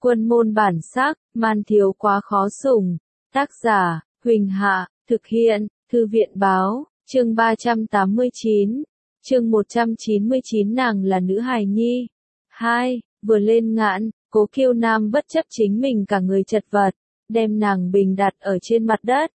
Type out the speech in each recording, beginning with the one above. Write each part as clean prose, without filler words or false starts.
Quân môn bản sắc, man thiếu quá khó sủng. Tác giả, Huỳnh Hạ, thực hiện, Thư viện báo, chương 389, chương 199 nàng là nữ hài nhi. 2. Vừa lên ngạn, Cố Kiêu Nam bất chấp chính mình cả người chật vật, đem nàng bình đặt ở trên mặt đất.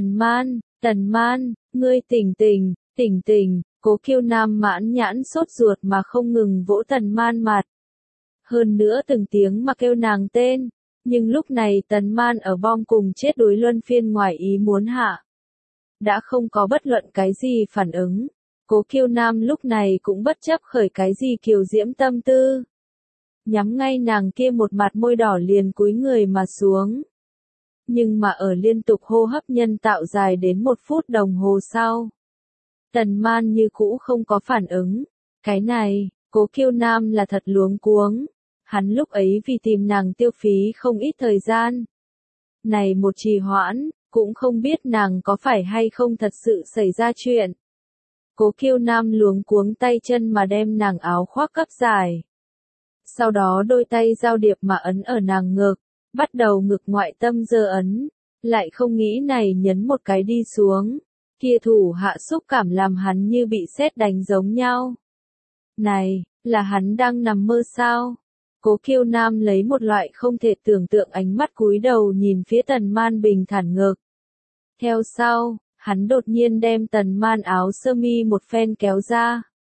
Tần Man, ngươi tỉnh tỉnh, Cố Kiêu Nam mãn nhãn sốt ruột mà không ngừng vỗ Tần Man mặt. Hơn nữa từng tiếng mà kêu nàng tên, nhưng lúc này Tần Man ở bom cùng chết đối luân phiên ngoài ý muốn hạ. Đã không có bất luận cái gì phản ứng, Cố Kiêu Nam lúc này cũng bất chấp khởi cái gì kiều diễm tâm tư. Nhắm ngay nàng kia một mặt môi đỏ liền cúi người mà xuống. Nhưng mà ở liên tục hô hấp nhân tạo dài đến 1 phút đồng hồ sau. Tần Man như cũ không có phản ứng. Cái này, Cố Kiêu Nam là thật luống cuống. Hắn lúc ấy vì tìm nàng tiêu phí không ít thời gian. Này một trì hoãn, cũng không biết nàng có phải hay không thật sự xảy ra chuyện. Cố Kiêu Nam luống cuống tay chân mà đem nàng áo khoác cấp dài. Sau đó đôi tay giao điệp mà ấn ở nàng ngực, bắt đầu ngực ngoại tâm giơ ấn, lại không nghĩ này nhấn một cái đi xuống, kia thủ hạ xúc cảm làm hắn như bị sét đánh giống nhau. Này, là hắn đang nằm mơ sao? Cố Kiêu Nam lấy một loại không thể tưởng tượng ánh mắt cúi đầu nhìn phía Tần Man bình thản ngực. Theo sau, hắn đột nhiên đem Tần Man áo sơ mi một phen kéo ra.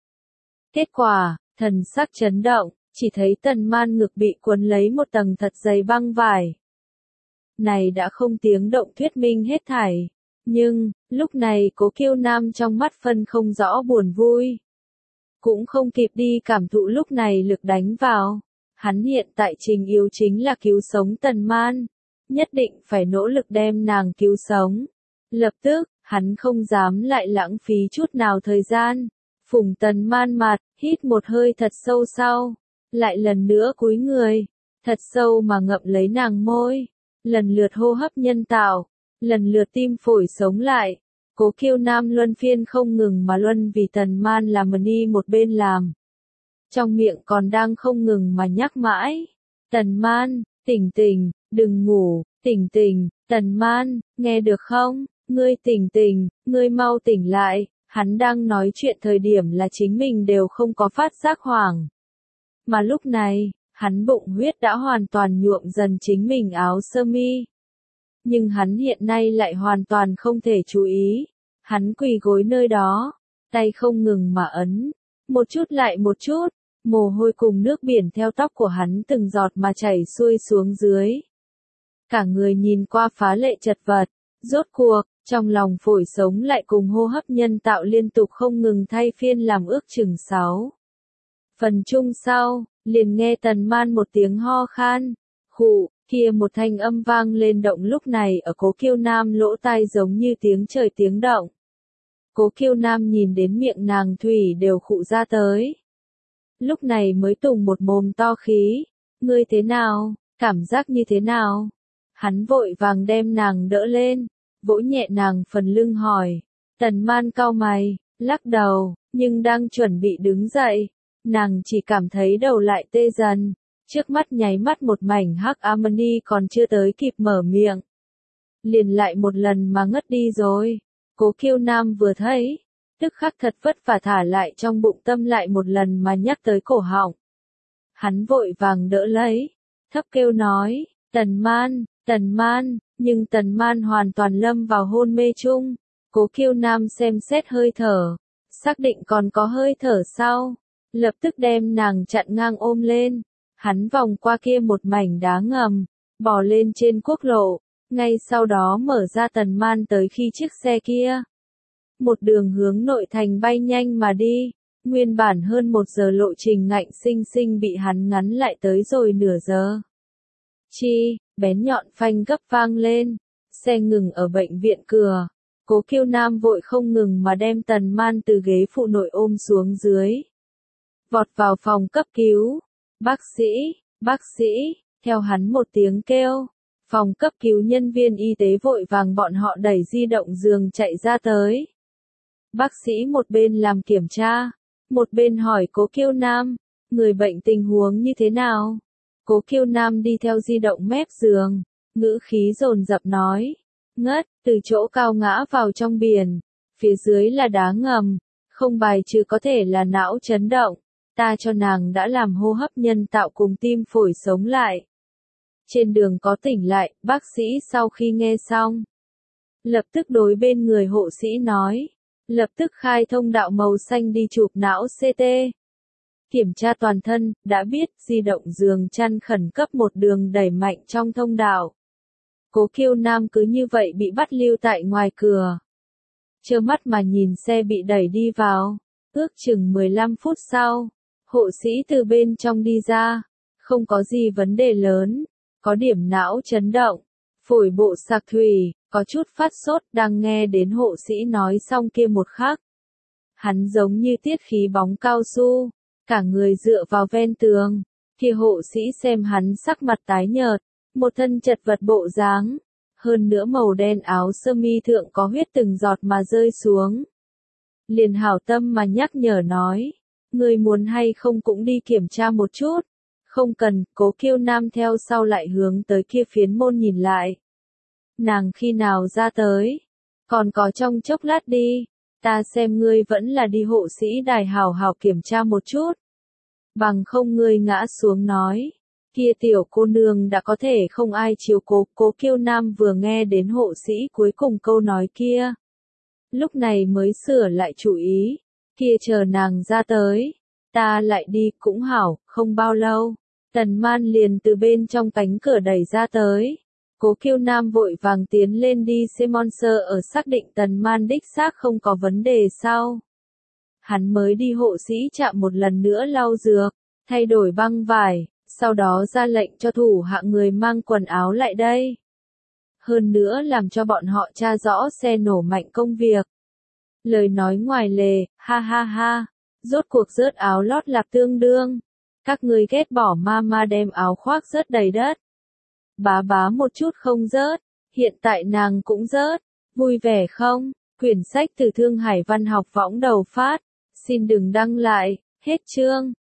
Kết quả, thần sắc chấn động, chỉ thấy Tần Man ngực bị cuốn lấy một tầng thật dày băng vải. Này đã không tiếng động thuyết minh hết thảy, nhưng, lúc này Cố Kiêu Nam trong mắt phân không rõ buồn vui. Cũng không kịp đi cảm thụ lúc này lực đánh vào. Hắn hiện tại trình yếu chính là cứu sống Tần Man, nhất định phải nỗ lực đem nàng cứu sống. Lập tức, hắn không dám lại lãng phí chút nào thời gian, phủng Tần Man mặt, hít một hơi thật sâu sau, lại lần nữa cúi người, thật sâu mà ngậm lấy nàng môi, lần lượt hô hấp nhân tạo, lần lượt tim phổi sống lại. Cố Kiêu Nam luân phiên không ngừng mà luân vì Tần Man làm ni một bên làm. Trong miệng còn đang không ngừng mà nhắc mãi. Tần Man, tỉnh tỉnh, đừng ngủ, tỉnh tỉnh, Tần Man, nghe được không? Ngươi tỉnh tỉnh, ngươi mau tỉnh lại. Hắn đang nói chuyện thời điểm là chính mình đều không có phát giác hoảng. Mà lúc này, hắn bụng huyết đã hoàn toàn nhuộm dần chính mình áo sơ mi. Nhưng hắn hiện nay lại hoàn toàn không thể chú ý. Hắn quỳ gối nơi đó, tay không ngừng mà ấn, một chút lại một chút, mồ hôi cùng nước biển theo tóc của hắn từng giọt mà chảy xuôi xuống dưới. Cả người nhìn qua phá lệ chật vật, rốt cuộc, trong lòng phổi sống lại cùng hô hấp nhân tạo liên tục không ngừng thay phiên làm ước chừng 6 phần chung sau, liền nghe Tần Man một tiếng ho khan, khụ, kia một thanh âm vang lên động lúc này ở Cố Kiêu Nam lỗ tai giống như tiếng trời tiếng động. Cố Kiêu Nam nhìn đến miệng nàng thủy đều khụ ra tới. Lúc này mới tùng một mồm to khí, ngươi thế nào, cảm giác như thế nào? Hắn vội vàng đem nàng đỡ lên, vỗ nhẹ nàng phần lưng hỏi. Tần Man cau mày, lắc đầu, nhưng đang chuẩn bị đứng dậy, nàng chỉ cảm thấy đầu lại tê dần, trước mắt nháy mắt một mảnh hắc amani còn chưa tới kịp mở miệng. Liền lại một lần mà ngất đi rồi. Cố Kiêu Nam vừa thấy, tức khắc thật vất vả thả lại trong bụng tâm lại một lần mà nhắc tới cổ họng. Hắn vội vàng đỡ lấy, thấp kêu nói, Tần Man, nhưng Tần Man hoàn toàn lâm vào hôn mê chung. Cố Kiêu Nam xem xét hơi thở, xác định còn có hơi thở sau, lập tức đem nàng chặn ngang ôm lên. Hắn vòng qua kia một mảnh đá ngầm, bò lên trên quốc lộ, ngay sau đó mở ra Tần Man tới khi chiếc xe kia. Một đường hướng nội thành bay nhanh mà đi, nguyên bản hơn 1 giờ lộ trình ngạnh sinh sinh bị hắn ngắn lại tới rồi nửa giờ. Bén nhọn phanh gấp vang lên, xe ngừng ở bệnh viện cửa, Cố Kiêu Nam vội không ngừng mà đem Tần Man từ ghế phụ nội ôm xuống dưới. Vọt vào phòng cấp cứu, bác sĩ, theo hắn một tiếng kêu. Phòng cấp cứu nhân viên y tế vội vàng bọn họ đẩy di động giường chạy ra tới. Bác sĩ một bên làm kiểm tra, một bên hỏi Cố Kiêu Nam, người bệnh tình huống như thế nào? Cố Kiêu Nam đi theo di động mép giường, ngữ khí dồn dập nói. Ngất, từ chỗ cao ngã vào trong biển. Phía dưới là đá ngầm, không bài trừ có thể là não chấn động. Ta cho nàng đã làm hô hấp nhân tạo cùng tim phổi sống lại. Trên đường có tỉnh lại, bác sĩ sau khi nghe xong, lập tức đối bên người hộ sĩ nói. Lập tức khai thông đạo màu xanh đi chụp não CT. Kiểm tra toàn thân, đã biết, di động giường chăn khẩn cấp một đường đẩy mạnh trong thông đạo. Cố Kiêu Nam cứ như vậy bị bắt lưu tại ngoài cửa. Trơ mắt mà nhìn xe bị đẩy đi vào. Ước chừng 15 phút sau, hộ sĩ từ bên trong đi ra. Không có gì vấn đề lớn, có điểm não chấn động, phổi bộ sạc thủy, có chút phát sốt. Đang nghe đến hộ sĩ nói xong kia một khắc, hắn giống như tiết khí bóng cao su, cả người dựa vào ven tường. Kia hộ sĩ xem hắn sắc mặt tái nhợt, một thân chật vật bộ dáng, hơn nữa màu đen áo sơ mi thượng có huyết từng giọt mà rơi xuống. Liền hảo tâm mà nhắc nhở nói, người muốn hay không cũng đi kiểm tra một chút. Không cần. Cố Kiêu Nam theo sau lại hướng tới kia phiến môn nhìn lại. Nàng khi nào ra tới? Còn có trong chốc lát đi. Ta xem ngươi vẫn là đi hộ sĩ đài hảo hảo kiểm tra một chút. Bằng không ngươi ngã xuống nói. Kia tiểu cô nương đã có thể không ai chiếu cố. Cố Kiêu Nam vừa nghe đến hộ sĩ cuối cùng câu nói kia, lúc này mới sửa lại chủ ý. Kia chờ nàng ra tới, ta lại đi cũng hảo. Không bao lâu, Tần Man liền từ bên trong cánh cửa đẩy ra tới. Cố Kiêu Nam vội vàng tiến lên đi xem Monster ở xác định Tần Man đích xác không có vấn đề sau. Hắn mới đi hộ sĩ chạm một lần nữa lau dược, thay đổi băng vải, sau đó ra lệnh cho thủ hạ người mang quần áo lại đây. Hơn nữa làm cho bọn họ tra rõ xe nổ mạnh công việc. Lời nói ngoài lề, ha ha ha, rốt cuộc rớt áo lót lạp tương đương. Các ngươi ghét bỏ mama đem áo khoác rớt đầy đất. Bá bá một chút không rớt, hiện tại nàng cũng rớt, vui vẻ không? Quyển sách từ Thương Hải Văn học võng đầu phát, xin đừng đăng lại, hết chương.